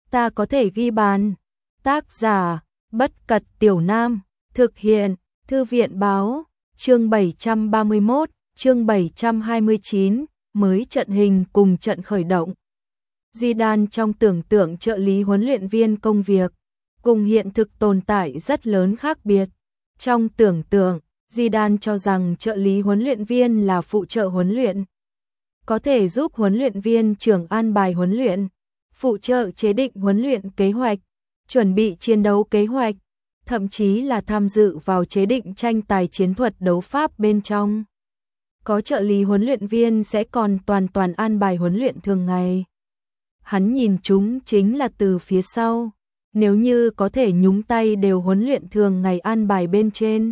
ta có thể ghi bàn. Tác giả, Bất Cật Tiểu Nam, thực hiện, Thư viện báo, chương 731, chương 729, mới trận hình cùng trận khởi động. Zidane trong tưởng tượng trợ lý huấn luyện viên công việc, cùng hiện thực tồn tại rất lớn khác biệt. Trong tưởng tượng, Zidane cho rằng trợ lý huấn luyện viên là phụ trợ huấn luyện, có thể giúp huấn luyện viên trưởng an bài huấn luyện, phụ trợ chế định huấn luyện kế hoạch, chuẩn bị chiến đấu kế hoạch, thậm chí là tham dự vào chế định tranh tài chiến thuật đấu pháp bên trong. Có trợ lý huấn luyện viên sẽ còn toàn an bài huấn luyện thường ngày. Hắn nhìn chúng chính là từ phía sau, nếu như có thể nhúng tay đều huấn luyện thường ngày an bài bên trên,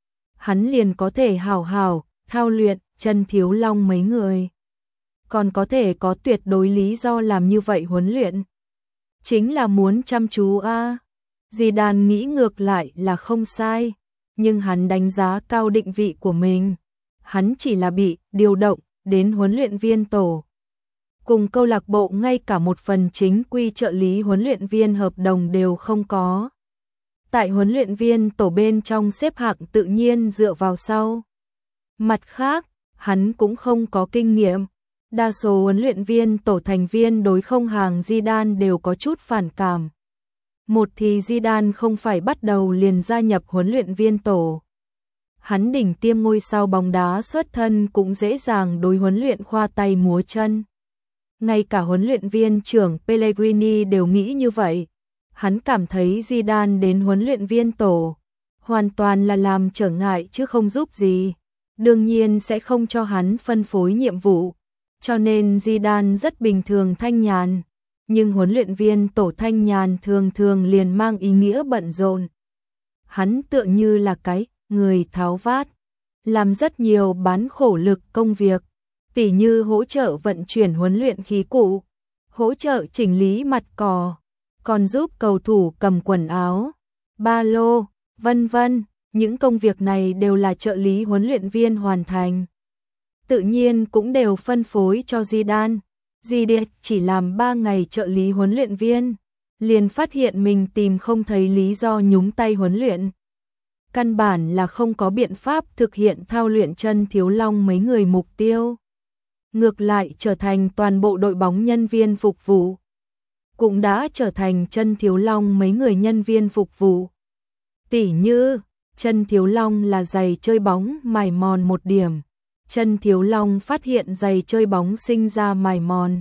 hắn liền có thể hảo hảo thao luyện Chân Thiếu Long mấy người. Còn có thể có tuyệt đối lý do làm như vậy huấn luyện. Chính là muốn chăm chú a. Zidane nghĩ ngược lại là không sai, nhưng hắn đánh giá cao định vị của mình. Hắn chỉ là bị điều động đến huấn luyện viên tổ. Cùng câu lạc bộ ngay cả một phần chính quy trợ lý huấn luyện viên hợp đồng đều không có. Tại huấn luyện viên tổ bên trong xếp hạng tự nhiên dựa vào sau. Mặt khác, hắn cũng không có kinh nghiệm. Đa số huấn luyện viên tổ thành viên đối không hàng Zidane đều có chút phản cảm. Một thì Zidane không phải bắt đầu liền gia nhập huấn luyện viên tổ. Hắn đỉnh tiêm ngôi sao bóng đá xuất thân cũng dễ dàng đối huấn luyện khoa tay múa chân. Ngay cả huấn luyện viên trưởng Pellegrini đều nghĩ như vậy. Hắn cảm thấy Zidane đến huấn luyện viên tổ hoàn toàn là làm trở ngại chứ không giúp gì. Đương nhiên sẽ không cho hắn phân phối nhiệm vụ. Cho nên Zidane rất bình thường thanh nhàn. Nhưng huấn luyện viên tổ thanh nhàn thường liền mang ý nghĩa bận rộn. Hắn tựa như là cái người tháo vát, làm rất nhiều bán khổ lực công việc, tỉ như hỗ trợ vận chuyển huấn luyện khí cụ, hỗ trợ chỉnh lý mặt cỏ, còn giúp cầu thủ cầm quần áo, ba lô, vân vân. Những công việc này đều là trợ lý huấn luyện viên hoàn thành. Tự nhiên cũng đều phân phối cho Zidane. Zidane chỉ làm 3 ngày trợ lý huấn luyện viên, liền phát hiện mình tìm không thấy lý do nhúng tay huấn luyện. Căn bản là không có biện pháp thực hiện thao luyện Chân Thiếu Long mấy người mục tiêu. Ngược lại trở thành toàn bộ đội bóng nhân viên phục vụ. Cũng đã trở thành Chân Thiếu Long mấy người nhân viên phục vụ. Tỉ như, Chân Thiếu Long là giày chơi bóng mài mòn một điểm. Chân Thiếu Long phát hiện giày chơi bóng sinh ra mài mòn.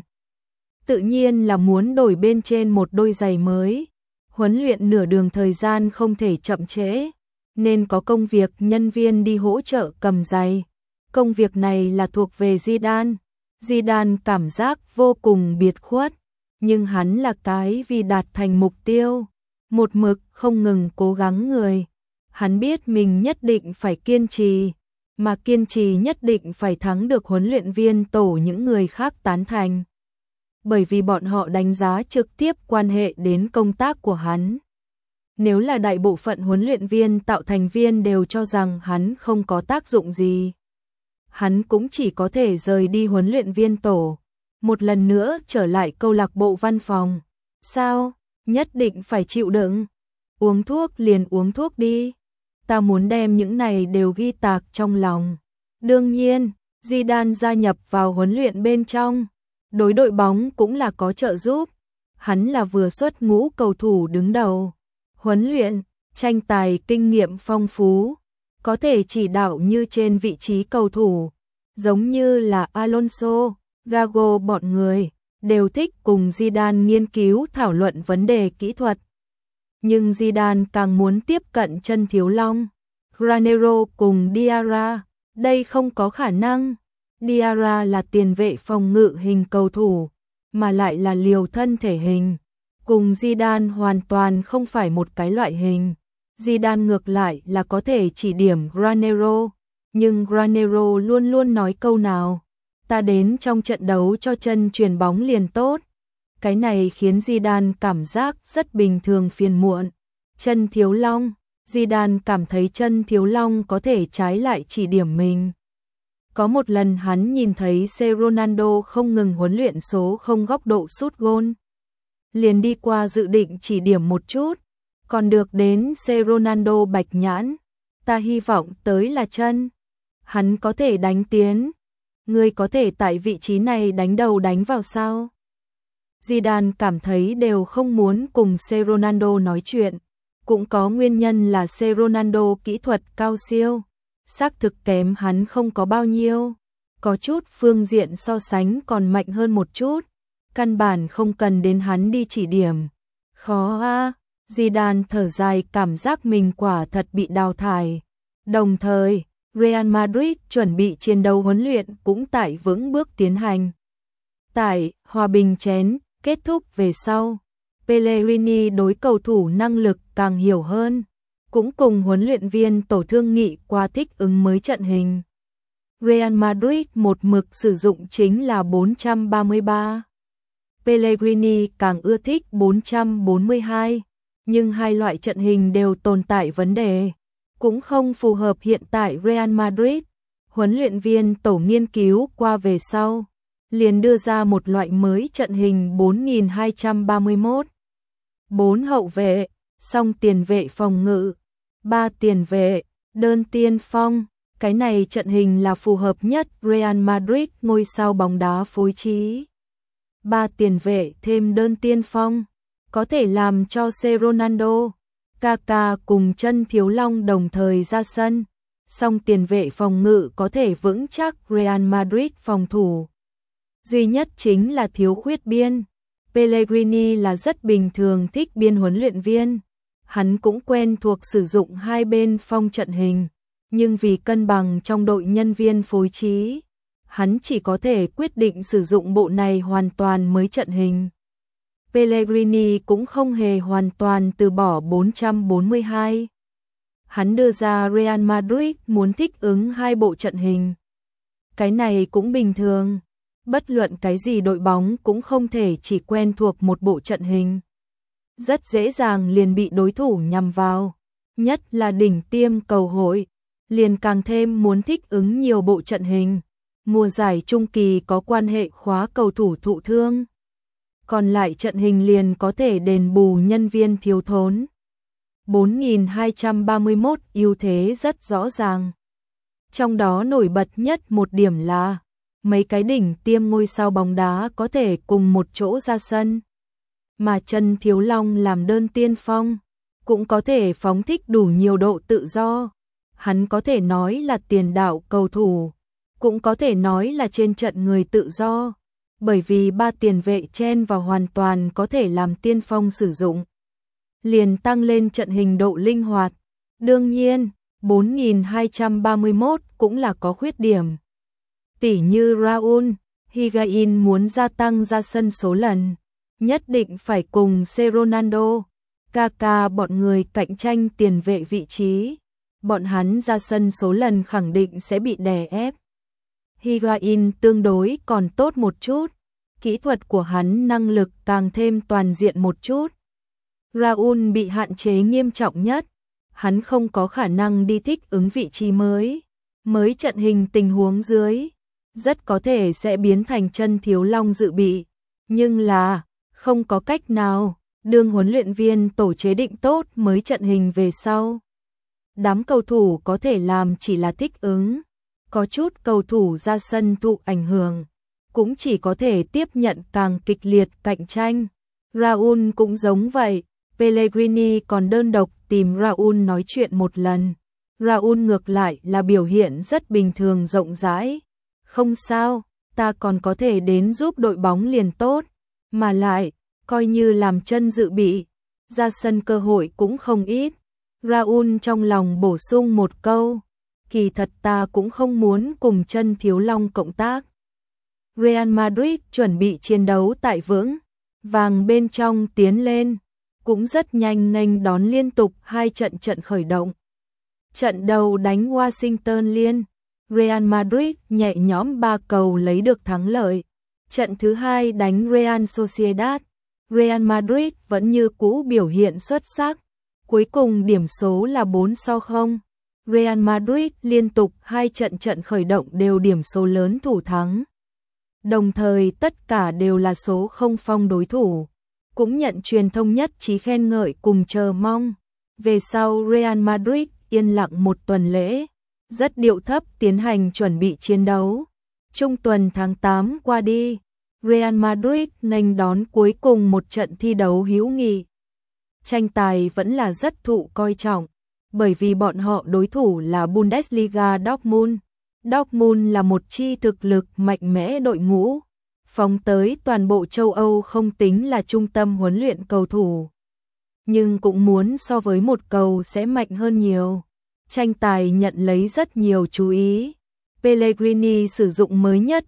Tự nhiên là muốn đổi bên trên một đôi giày mới. Huấn luyện nửa đường thời gian không thể chậm trễ, nên có công việc nhân viên đi hỗ trợ cầm giày. Công việc này là thuộc về Zidane. Zidane cảm giác vô cùng biệt khuất, nhưng hắn là cái vì đạt thành mục tiêu, một mực không ngừng cố gắng người. Hắn biết mình nhất định phải kiên trì, mà kiên trì nhất định phải thắng được huấn luyện viên tổ những người khác tán thành. Bởi vì bọn họ đánh giá trực tiếp quan hệ đến công tác của hắn. Nếu là đại bộ phận huấn luyện viên tạo thành viên đều cho rằng hắn không có tác dụng gì, hắn cũng chỉ có thể rời đi huấn luyện viên tổ, một lần nữa trở lại câu lạc bộ văn phòng. Sao? Nhất định phải chịu đựng. Uống thuốc liền uống thuốc đi. Ta muốn đem những này đều ghi tạc trong lòng. Đương nhiên, Zidane gia nhập vào huấn luyện bên trong. Đối đội bóng cũng là có trợ giúp. Hắn là vừa xuất ngũ cầu thủ đứng đầu. Huấn luyện, tranh tài kinh nghiệm phong phú. Có thể chỉ đạo như trên vị trí cầu thủ. Giống như là Alonso, Gago bọn người, đều thích cùng Zidane nghiên cứu thảo luận vấn đề kỹ thuật. Nhưng Zidane càng muốn tiếp cận Chân Thiếu Long, Granero cùng Diarra, đây không có khả năng. Diarra là tiền vệ phòng ngự hình cầu thủ, mà lại là liều thân thể hình. Cùng Zidane hoàn toàn không phải một cái loại hình. Zidane ngược lại là có thể chỉ điểm Granero, nhưng Granero luôn luôn nói câu nào, ta đến trong trận đấu cho chân chuyền bóng liền tốt. Cái này khiến Zidane cảm giác rất bình thường phiền muộn. Chân Thiếu Long, Zidane cảm thấy Chân Thiếu Long có thể trái lại chỉ điểm mình. Có một lần hắn nhìn thấy C. Ronaldo không ngừng huấn luyện số không góc độ sút gôn. liền đi qua dự định chỉ điểm một chút, còn được đến C Ronaldo bạch nhãn, ta hy vọng tới là chân. Hắn có thể đánh tiến, ngươi có thể tại vị trí này đánh đầu đánh vào sao? Zidane cảm thấy đều không muốn cùng C Ronaldo nói chuyện, cũng có nguyên nhân là C Ronaldo kỹ thuật cao siêu, xác thực kém hắn không có bao nhiêu, có chút phương diện so sánh còn mạnh hơn một chút, căn bản không cần đến hắn đi chỉ điểm. Khó a, Zidane thở dài cảm giác mình quả thật bị đào thải. Đồng thời, Real Madrid chuẩn bị chiến đấu huấn luyện cũng tại vững bước tiến hành. Tại Hòa Bình Chén kết thúc về sau, Pellegrini đối cầu thủ năng lực càng hiểu hơn, cũng cùng huấn luyện viên tổ thương nghị qua thích ứng mới trận hình. Real Madrid một mực sử dụng chính là 433. Pellegrini càng ưa thích 442, nhưng hai loại trận hình đều tồn tại vấn đề, cũng không phù hợp hiện tại Real Madrid. Huấn luyện viên tổ nghiên cứu qua về sau, liền đưa ra một loại mới trận hình 4231. 4 hậu vệ, song tiền vệ phòng ngự, 3 tiền vệ, đơn tiên phong. Cái này trận hình là phù hợp nhất Real Madrid ngôi sao bóng đá phối trí. 3 tiền vệ thêm đơn tiên phong, có thể làm cho C Ronaldo, Kaká cùng chân Thiếu Long đồng thời ra sân. Song tiền vệ phòng ngự có thể vững chắc Real Madrid phòng thủ. Duy nhất chính là thiếu khuyết biên. Pellegrini là rất bình thường thích biên huấn luyện viên. Hắn cũng quen thuộc sử dụng hai bên phong trận hình. Nhưng vì cân bằng trong đội nhân viên phối trí, hắn chỉ có thể quyết định sử dụng bộ này hoàn toàn mới trận hình. Pellegrini cũng không hề hoàn toàn từ bỏ 442. Hắn đưa ra Real Madrid muốn thích ứng hai bộ trận hình. Cái này cũng bình thường, bất luận cái gì đội bóng cũng không thể chỉ quen thuộc một bộ trận hình. Rất dễ dàng liền bị đối thủ nhằm vào, nhất là đỉnh tiêm cầu hội, liền càng thêm muốn thích ứng nhiều bộ trận hình. Mùa giải trung kỳ có quan hệ khóa cầu thủ thụ thương, còn lại trận hình liền có thể đền bù nhân viên thiếu thốn. 4231 ưu thế rất rõ ràng. Trong đó nổi bật nhất một điểm là mấy cái đỉnh tiêm ngôi sao bóng đá có thể cùng một chỗ ra sân. Mà chân Thiếu Long làm đơn tiên phong, cũng có thể phóng thích đủ nhiều độ tự do. Hắn có thể nói là tiền đạo cầu thủ, cũng có thể nói là trên trận người tự do, bởi vì ba tiền vệ chen vào hoàn toàn có thể làm tiên phong sử dụng, liền tăng lên trận hình độ linh hoạt. Đương nhiên, 4231 cũng là có khuyết điểm. Tỉ như Raúl, Higuaín muốn gia tăng ra sân số lần, nhất định phải cùng C Ronaldo, Kaká bọn người cạnh tranh tiền vệ vị trí. Bọn hắn ra sân số lần khẳng định sẽ bị đè ép. Higuaín tương đối còn tốt một chút, kỹ thuật của hắn năng lực càng thêm toàn diện một chút. Raúl bị hạn chế nghiêm trọng nhất, hắn không có khả năng đi thích ứng vị trí mới trận hình tình huống dưới, rất có thể sẽ biến thành chân Thiếu Long dự bị, nhưng là không có cách nào, đương huấn luyện viên tổ chế định tốt mới trận hình về sau. Đám cầu thủ có thể làm chỉ là thích ứng, có chút cầu thủ ra sân thụ ảnh hưởng, cũng chỉ có thể tiếp nhận càng kịch liệt cạnh tranh. Raúl cũng giống vậy, Pellegrini còn đơn độc tìm Raúl nói chuyện một lần. Raúl ngược lại là biểu hiện rất bình thường rộng rãi. Không sao, ta còn có thể đến giúp đội bóng liền tốt, mà lại, coi như làm chân dự bị, ra sân cơ hội cũng không ít. Raúl trong lòng bổ sung một câu, kỳ thật ta cũng không muốn cùng chân Thiếu Long cộng tác. Real Madrid chuẩn bị chiến đấu tại vững vàng bên trong tiến lên, cũng rất nhanh nghênh đón liên tục hai trận khởi động. Trận đầu đánh Washington Liên, Real Madrid nhẹ nhõm 3 cầu lấy được thắng lợi. Trận thứ hai đánh Real Sociedad, Real Madrid vẫn như cũ biểu hiện xuất sắc. Cuối cùng điểm số là 4-0. Real Madrid liên tục hai trận khởi động đều điểm số lớn thủ thắng. Đồng thời tất cả đều là số không phong đối thủ. cũng nhận truyền thông nhất trí khen ngợi cùng chờ mong. Về sau Real Madrid yên lặng một tuần lễ, rất điệu thấp tiến hành chuẩn bị chiến đấu. Trung tuần tháng 8 qua đi, Real Madrid nghênh đón cuối cùng một trận thi đấu hữu nghị. Tranh tài vẫn là rất thụ coi trọng, bởi vì bọn họ đối thủ là Bundesliga Dortmund. Dortmund là một chi thực lực mạnh mẽ đội ngũ, phóng tới toàn bộ châu Âu không tính là trung tâm huấn luyện cầu thủ, nhưng cũng muốn so với một cầu sẽ mạnh hơn nhiều. Tranh tài nhận lấy rất nhiều chú ý. Pellegrini sử dụng mới nhất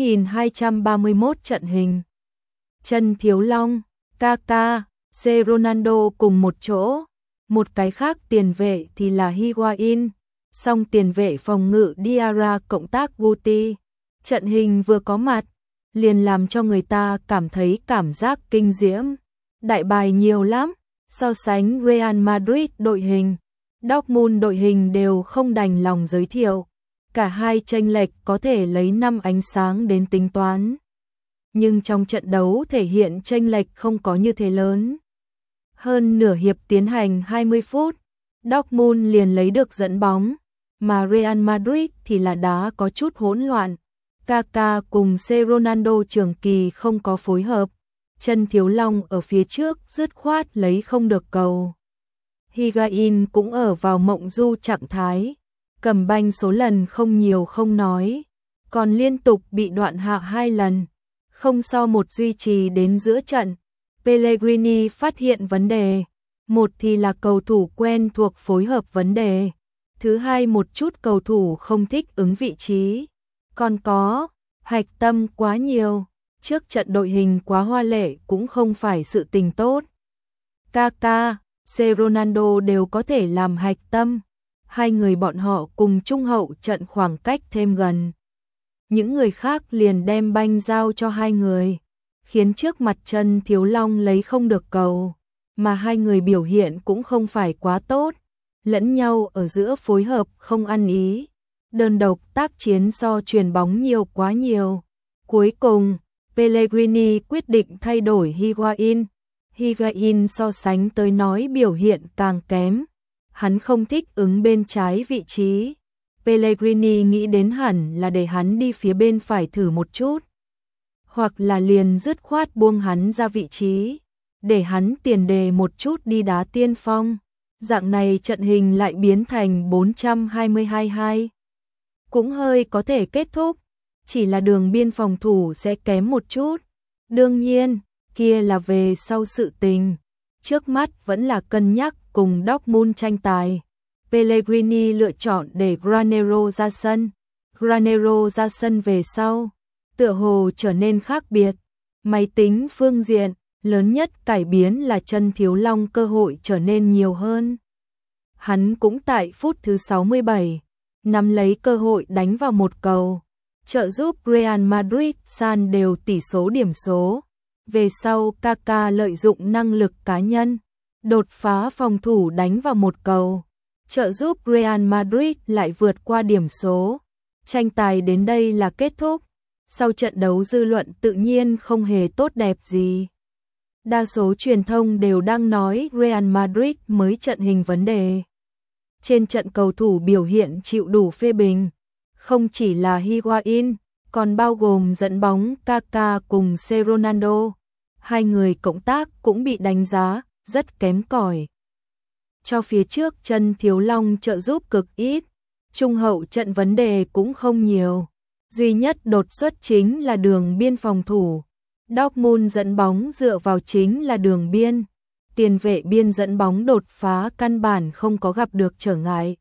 4.231 trận hình. Chân Thiếu Long, Kaká, Ronaldo cùng một chỗ. Một cái khác tiền vệ thì là Higuain, song tiền vệ phòng ngự Diarra cộng tác Guti. Trận hình vừa có mặt, liền làm cho người ta cảm thấy cảm giác kinh diễm. Đại bài nhiều lắm, so sánh Real Madrid đội hình, Dortmund đội hình đều không đành lòng giới thiệu. Cả hai chênh lệch có thể lấy 5 ánh sáng đến tính toán. Nhưng trong trận đấu thể hiện chênh lệch không có như thế lớn. Hơn nửa hiệp tiến hành 20 phút, Dortmund liền lấy được dẫn bóng, mà Real Madrid thì là đá có chút hỗn loạn. Kaká cùng Ronaldo trường kỳ không có phối hợp, chân Thiếu Long ở phía trước dứt khoát lấy không được cầu. Higuain cũng ở vào mộng du trạng thái, cầm banh số lần không nhiều không nói, còn liên tục bị đoạn hạ 2 lần, không so một duy trì đến giữa trận. Pellegrini phát hiện vấn đề, một thì là cầu thủ quen thuộc phối hợp vấn đề, thứ hai một chút cầu thủ không thích ứng vị trí, còn có hạch tâm quá nhiều, trước trận đội hình quá hoa lệ cũng không phải sự tình tốt. Kaká, Ronaldo đều có thể làm hạch tâm, hai người bọn họ cùng trung hậu trận khoảng cách thêm gần. Những người khác liền đem banh giao cho hai người, khiến trước mặt chân Thiếu Long lấy không được cầu, mà hai người biểu hiện cũng không phải quá tốt, lẫn nhau ở giữa phối hợp không ăn ý, đơn độc tác chiến so chuyền bóng nhiều quá nhiều. Cuối cùng, Pellegrini quyết định thay đổi Higuain. Higuain so sánh tới nói biểu hiện càng kém, hắn không thích ứng bên trái vị trí. Pellegrini nghĩ đến hẳn là để hắn đi phía bên phải thử một chút, hoặc là liền dứt khoát buông hắn ra vị trí, để hắn tiền đề một chút đi đá tiên phong. Dạng này trận hình lại biến thành 422-2. Cũng hơi có thể kết thúc, chỉ là đường biên phòng thủ sẽ kém một chút. Đương nhiên, kia là về sau sự tình. Trước mắt vẫn là cân nhắc cùng Dortmund tranh tài. Pellegrini lựa chọn để Granero ra sân. Granero ra sân về sau, tựa hồ trở nên khác biệt. Máy tính phương diện, lớn nhất cải biến là chân Thiếu Long cơ hội trở nên nhiều hơn. Hắn cũng tại phút thứ 67, nắm lấy cơ hội đánh vào một cầu, trợ giúp Real Madrid san đều tỷ số điểm số. Về sau Kaká lợi dụng năng lực cá nhân, đột phá phòng thủ đánh vào một cầu, trợ giúp Real Madrid lại vượt qua điểm số. Tranh tài đến đây là kết thúc. Sau trận đấu dư luận tự nhiên không hề tốt đẹp gì. Đa số truyền thông đều đang nói Real Madrid mới trận hình vấn đề. Trên trận cầu thủ biểu hiện chịu đủ phê bình, không chỉ là Higuain, còn bao gồm dẫn bóng Kaká cùng Ronaldo. Hai người cộng tác cũng bị đánh giá rất kém cỏi. Cho phía trước chân Thiếu Long trợ giúp cực ít, trung hậu trận vấn đề cũng không nhiều. Duy nhất đột xuất chính là đường biên phòng thủ. Dortmund dẫn bóng dựa vào chính là đường biên. Tiền vệ biên dẫn bóng đột phá căn bản không có gặp được trở ngại.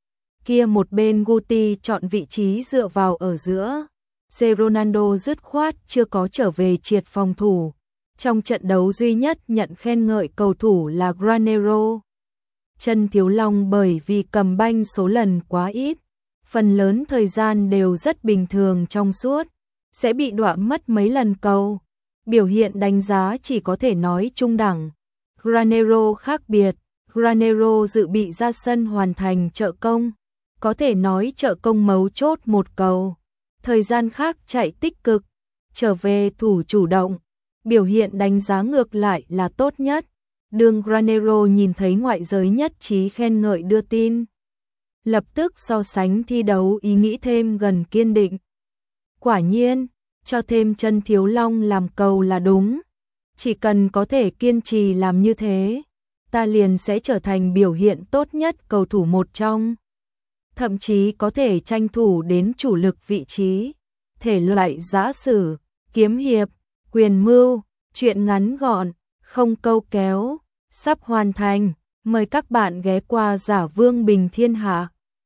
Kia một bên Guti chọn vị trí dựa vào ở giữa. Ronaldo dứt khoát chưa có trở về triệt phòng thủ. Trong trận đấu duy nhất nhận khen ngợi cầu thủ là Granero. Chân Thiếu Long bởi vì cầm banh số lần quá ít, phần lớn thời gian đều rất bình thường trong suốt, sẽ bị đọa mất mấy lần cầu. Biểu hiện đánh giá chỉ có thể nói trung đẳng. Granero khác biệt, Granero dự bị ra sân hoàn thành trợ công, có thể nói trợ công mấu chốt một cầu. Thời gian khác chạy tích cực, trở về thủ chủ động. biểu hiện đánh giá ngược lại là tốt nhất. Đường Granero nhìn thấy ngoại giới nhất trí khen ngợi đưa tin. Lập tức so sánh thi đấu ý nghĩ thêm gần kiên định. Quả nhiên, cho thêm chân Thiếu Long làm cầu là đúng. Chỉ cần có thể kiên trì làm như thế, ta liền sẽ trở thành biểu hiện tốt nhất cầu thủ một trong. Thậm chí có thể tranh thủ đến chủ lực vị trí. Thể loại giã sử, kiếm hiệp, quyền mưu, truyện ngắn gọn, không câu kéo, sắp hoàn thành. Mời các bạn ghé qua Giả Vương Bình Thiên Hạ.